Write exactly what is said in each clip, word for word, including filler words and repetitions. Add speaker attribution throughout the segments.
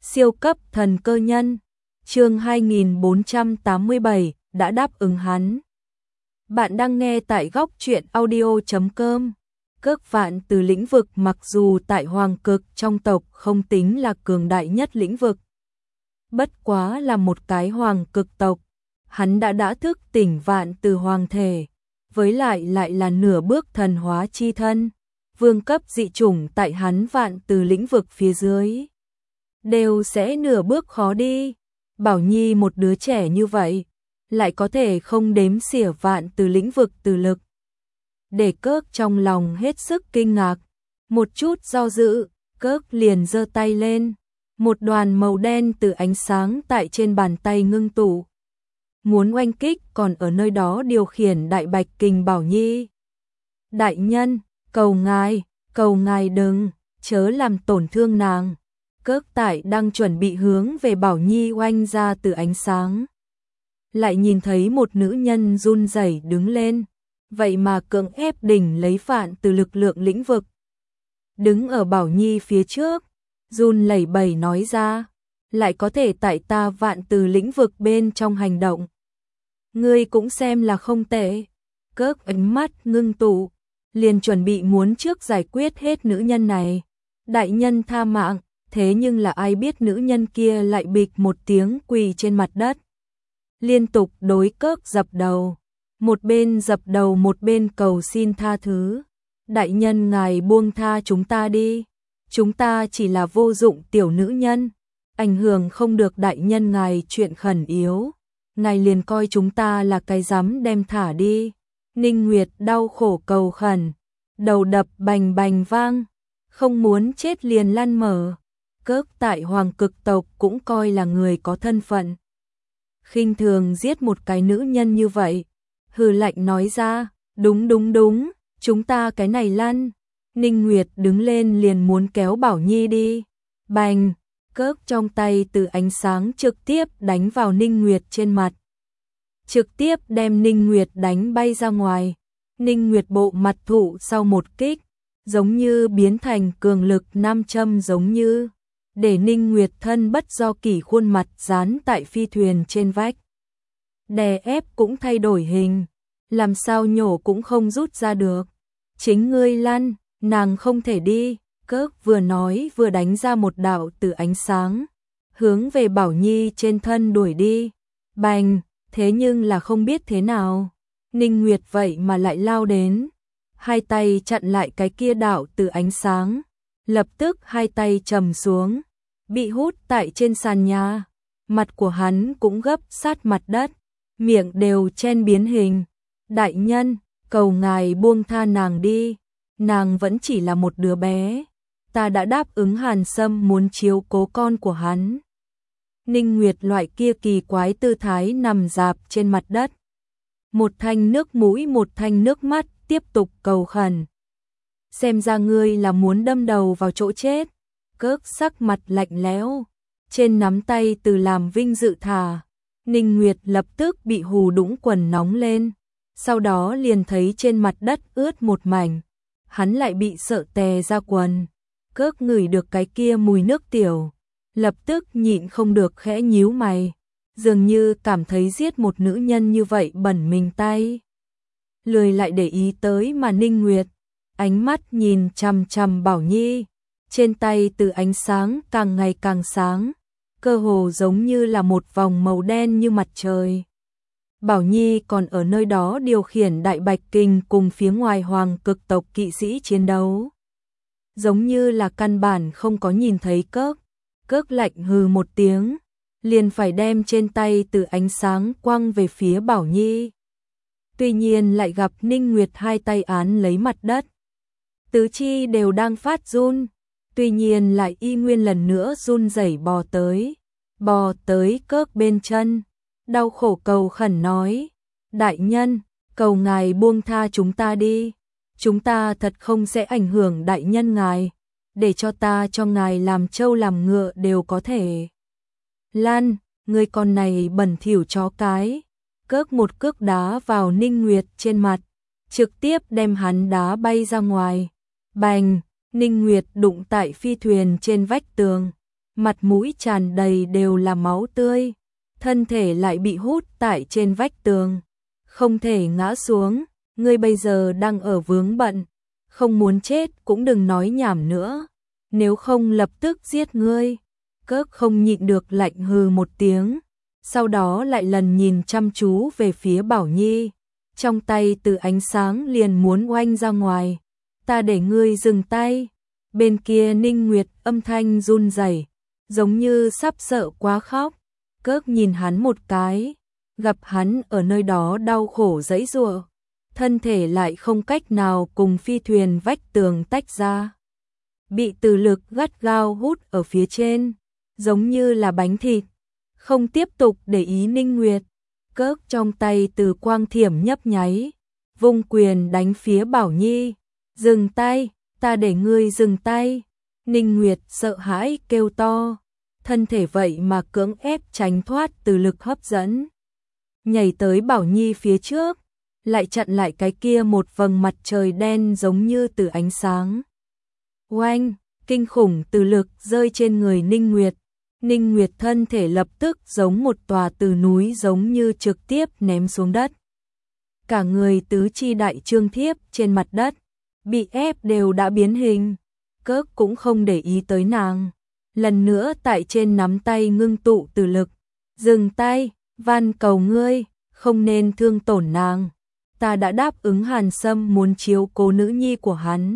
Speaker 1: Siêu cấp thần cơ nhân, chương hai nghìn bốn trăm tám mươi bảy, đã đáp ứng hắn. Bạn đang nghe tại góc truyện audio chấm com. Cước Vạn Từ lĩnh vực mặc dù tại Hoàng Cực trong tộc không tính là cường đại nhất lĩnh vực. Bất quá là một cái Hoàng Cực tộc, hắn đã đã thức tỉnh Vạn Từ Hoàng thể, với lại lại là nửa bước thần hóa chi thân, vương cấp dị chủng tại hắn Vạn Từ lĩnh vực phía dưới. Đều sẽ nửa bước khó đi. Bảo Nhi một đứa trẻ như vậy, lại có thể không đếm xỉa Vạn Từ lĩnh vực từ lực. Để Cước trong lòng hết sức kinh ngạc, một chút do dự, Cước liền giơ tay lên, một đoàn màu đen từ ánh sáng tại trên bàn tay ngưng tụ. Muốn oanh kích còn ở nơi đó điều khiển đại bạch kình Bảo Nhi. Đại nhân, cầu ngài, cầu ngài đừng, chớ làm tổn thương nàng. Cước tại đang chuẩn bị hướng về Bảo Nhi oanh ra từ ánh sáng. Lại nhìn thấy một nữ nhân run rẩy đứng lên, vậy mà cưỡng ép đỉnh lấy Vạn Từ lực lượng lĩnh vực. Đứng ở Bảo Nhi phía trước, run lẩy bẩy nói ra, lại có thể tại ta Vạn Từ lĩnh vực bên trong hành động. Ngươi cũng xem là không tệ. Cước ánh mắt ngưng tụ, liền chuẩn bị muốn trước giải quyết hết nữ nhân này. Đại nhân tha mạng. Thế nhưng là ai biết nữ nhân kia lại bịch một tiếng quỳ trên mặt đất. Liên tục đối Cước dập đầu. Một bên dập đầu một bên cầu xin tha thứ. Đại nhân ngài buông tha chúng ta đi. Chúng ta chỉ là vô dụng tiểu nữ nhân. Ảnh hưởng không được đại nhân ngài chuyện khẩn yếu. Ngài liền coi chúng ta là cái dám đem thả đi. Ninh Nguyệt đau khổ cầu khẩn. Đầu đập bành bành vang. Không muốn chết liền lăn mở. Cước tại Hoàng Cực tộc cũng coi là người có thân phận. Khinh thường giết một cái nữ nhân như vậy. Hừ lạnh nói ra, đúng đúng đúng, chúng ta cái này lăn. Ninh Nguyệt đứng lên liền muốn kéo Bảo Nhi đi. Bành, Cước trong tay từ ánh sáng trực tiếp đánh vào Ninh Nguyệt trên mặt. Trực tiếp đem Ninh Nguyệt đánh bay ra ngoài. Ninh Nguyệt bộ mặt thụ sau một kích, giống như biến thành cường lực nam châm giống như. Để Ninh Nguyệt thân bất do kỷ khuôn mặt dán tại phi thuyền trên vách. Đè ép cũng thay đổi hình, làm sao nhổ cũng không rút ra được. Chính ngươi lăn, nàng không thể đi. Cước vừa nói vừa đánh ra một đạo từ ánh sáng, hướng về Bảo Nhi trên thân đuổi đi. Bành, thế nhưng là không biết thế nào, Ninh Nguyệt vậy mà lại lao đến. Hai tay chặn lại cái kia đạo từ ánh sáng. Lập tức hai tay trầm xuống, bị hút tại trên sàn nhà. Mặt của hắn cũng gấp sát mặt đất, miệng đều chen biến hình. Đại nhân, cầu ngài buông tha nàng đi. Nàng vẫn chỉ là một đứa bé. Ta đã đáp ứng Hàn Sâm muốn chiếu cố con của hắn. Ninh Nguyệt loại kia kỳ quái tư thái nằm rạp trên mặt đất. Một thanh nước mũi một thanh nước mắt tiếp tục cầu khẩn. Xem ra ngươi là muốn đâm đầu vào chỗ chết. Cước sắc mặt lạnh lẽo, trên nắm tay từ làm vinh dự thà. Ninh Nguyệt lập tức bị hù đũng quần nóng lên, sau đó liền thấy trên mặt đất ướt một mảnh. Hắn lại bị sợ tè ra quần. Cước ngửi được cái kia mùi nước tiểu, lập tức nhịn không được khẽ nhíu mày, dường như cảm thấy giết một nữ nhân như vậy bẩn mình tay. Lười lại để ý tới mà Ninh Nguyệt ánh mắt nhìn chằm chằm Bảo Nhi, trên tay từ ánh sáng càng ngày càng sáng, cơ hồ giống như là một vòng màu đen như mặt trời. Bảo Nhi còn ở nơi đó điều khiển đại bạch kình cùng phía ngoài Hoàng Cực tộc kỵ sĩ chiến đấu. Giống như là căn bản không có nhìn thấy Cước. Cước lạnh hừ một tiếng, liền phải đem trên tay từ ánh sáng quăng về phía Bảo Nhi. Tuy nhiên lại gặp Ninh Nguyệt hai tay án lấy mặt đất. Tứ chi đều đang phát run, tuy nhiên lại y nguyên lần nữa run rẩy bò tới, bò tới Cước bên chân, đau khổ cầu khẩn nói, đại nhân, cầu ngài buông tha chúng ta đi, chúng ta thật không sẽ ảnh hưởng đại nhân ngài, để cho ta cho ngài làm trâu làm ngựa đều có thể. Lan, người con này bẩn thỉu chó cái. Cước một cước đá vào Ninh Nguyệt trên mặt, trực tiếp đem hắn đá bay ra ngoài. Bành, Ninh Nguyệt đụng tại phi thuyền trên vách tường, mặt mũi tràn đầy đều là máu tươi, thân thể lại bị hút tại trên vách tường, không thể ngã xuống, ngươi bây giờ đang ở vướng bận, không muốn chết cũng đừng nói nhảm nữa, nếu không lập tức giết ngươi. Cước không nhịn được lạnh hừ một tiếng, sau đó lại lần nhìn chăm chú về phía Bảo Nhi, trong tay từ ánh sáng liền muốn oanh ra ngoài, ta để ngươi dừng tay. Bên kia Ninh Nguyệt âm thanh run rẩy, giống như sắp sợ quá khóc. Cước nhìn hắn một cái, gặp hắn ở nơi đó đau khổ giãy giụa, thân thể lại không cách nào cùng phi thuyền vách tường tách ra, bị từ lực gắt gao hút ở phía trên, giống như là bánh thịt, không tiếp tục để ý Ninh Nguyệt. Cước trong tay từ quang thiểm nhấp nháy, vung quyền đánh phía Bảo Nhi, dừng tay, ta để ngươi dừng tay. Ninh Nguyệt sợ hãi kêu to, thân thể vậy mà cưỡng ép tránh thoát từ lực hấp dẫn, nhảy tới Bảo Nhi phía trước, lại chặn lại cái kia một vầng mặt trời đen giống như từ ánh sáng. Oanh, kinh khủng từ lực rơi trên người Ninh Nguyệt. Ninh Nguyệt thân thể lập tức giống một tòa từ núi giống như trực tiếp ném xuống đất. Cả người tứ chi đại trương thiếp trên mặt đất, bị ép đều đã biến hình. Cước cũng không để ý tới nàng. Lần nữa tại trên nắm tay ngưng tụ từ lực. Dừng tay, van cầu ngươi, không nên thương tổn nàng. Ta đã đáp ứng Hàn Sâm muốn chiếu cố nữ nhi của hắn.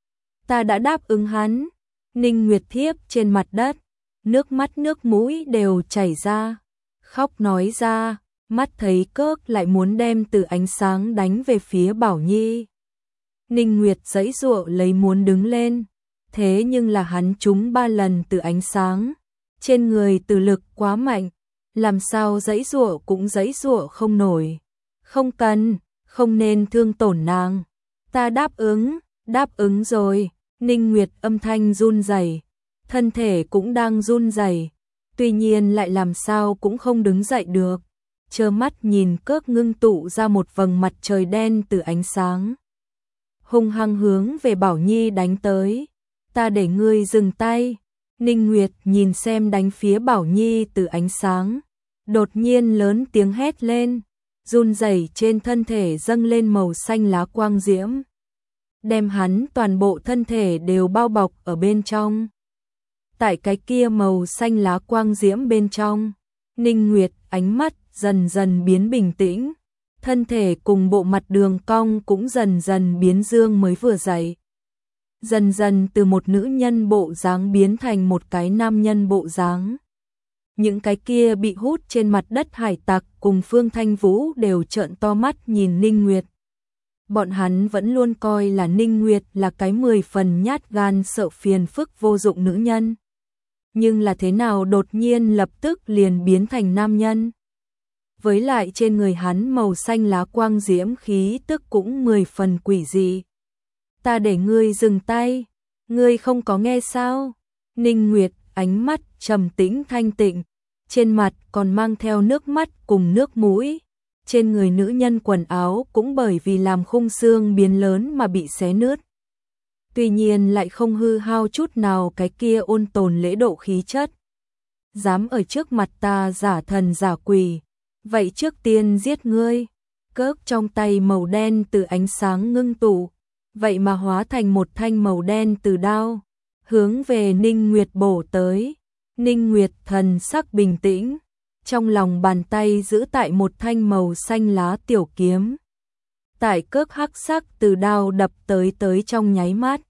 Speaker 1: Ta đã đáp ứng hắn. Ninh Nguyệt thiếp trên mặt đất, nước mắt nước mũi đều chảy ra, khóc nói ra, mắt thấy Cước lại muốn đem từ ánh sáng đánh về phía Bảo Nhi. Ninh Nguyệt giãy giụa lấy muốn đứng lên, thế nhưng là hắn trúng ba lần từ ánh sáng, trên người từ lực quá mạnh, làm sao giãy giụa cũng giãy giụa không nổi. Không cần, không nên thương tổn nàng, ta đáp ứng, đáp ứng rồi. Ninh Nguyệt âm thanh run rẩy, thân thể cũng đang run rẩy, tuy nhiên lại làm sao cũng không đứng dậy được, trơ mắt nhìn Cước ngưng tụ ra một vầng mặt trời đen từ ánh sáng, hung hăng hướng về Bảo Nhi đánh tới. Ta để ngươi dừng tay. Ninh Nguyệt nhìn xem đánh phía Bảo Nhi từ ánh sáng, đột nhiên lớn tiếng hét lên, run rẩy trên thân thể dâng lên màu xanh lá quang diễm, đem hắn toàn bộ thân thể đều bao bọc ở bên trong. Tại cái kia màu xanh lá quang diễm bên trong, Ninh Nguyệt ánh mắt dần dần biến bình tĩnh, thân thể cùng bộ mặt đường cong cũng dần dần biến dương mới vừa dậy. Dần dần từ một nữ nhân bộ dáng biến thành một cái nam nhân bộ dáng. Những cái kia bị hút trên mặt đất hải tặc cùng Phương Thanh Vũ đều trợn to mắt nhìn Ninh Nguyệt. Bọn hắn vẫn luôn coi là Ninh Nguyệt là cái mười phần nhát gan sợ phiền phức vô dụng nữ nhân. Nhưng là thế nào đột nhiên lập tức liền biến thành nam nhân. Với lại trên người hắn màu xanh lá quang diễm khí tức cũng mười phần quỷ dị. Ta để ngươi dừng tay, ngươi không có nghe sao? Ninh Nguyệt ánh mắt trầm tĩnh thanh tịnh, trên mặt còn mang theo nước mắt cùng nước mũi. Trên người nữ nhân quần áo cũng bởi vì làm khung xương biến lớn mà bị xé nứt. Tuy nhiên lại không hư hao chút nào cái kia ôn tồn lễ độ khí chất. Dám ở trước mặt ta giả thần giả quỷ, vậy trước tiên giết ngươi. Cước trong tay màu đen từ ánh sáng ngưng tụ, vậy mà hóa thành một thanh màu đen từ đao, hướng về Ninh Nguyệt bổ tới. Ninh Nguyệt thần sắc bình tĩnh, trong lòng bàn tay giữ tại một thanh màu xanh lá tiểu kiếm. Tại Cước hắc sắc từ đao đập tới tới trong nháy mắt,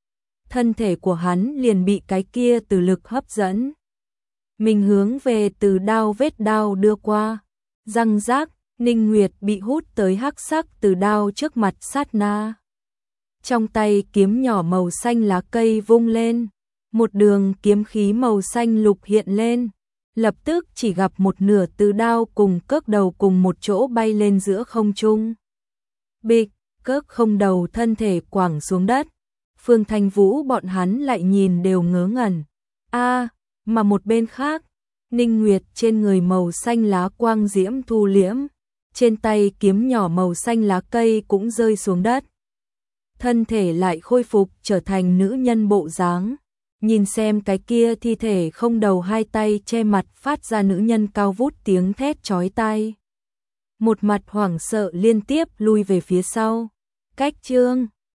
Speaker 1: thân thể của hắn liền bị cái kia từ lực hấp dẫn. Mình hướng về từ đao vết đao đưa qua, răng rác, Ninh Nguyệt bị hút tới hắc sắc từ đao trước mặt sát na. Trong tay kiếm nhỏ màu xanh lá cây vung lên, một đường kiếm khí màu xanh lục hiện lên, lập tức chỉ gặp một nửa từ đao cùng Cước đầu cùng một chỗ bay lên giữa không trung. Bịch, Cước không đầu thân thể quẳng xuống đất. Phương Thanh Vũ bọn hắn lại nhìn đều ngớ ngẩn. A, à, mà một bên khác, Ninh Nguyệt trên người màu xanh lá quang diễm thu liễm, trên tay kiếm nhỏ màu xanh lá cây cũng rơi xuống đất. Thân thể lại khôi phục trở thành nữ nhân bộ dáng, nhìn xem cái kia thi thể không đầu hai tay che mặt phát ra nữ nhân cao vút tiếng thét chói tai. Một mặt hoảng sợ liên tiếp lui về phía sau. Cách chương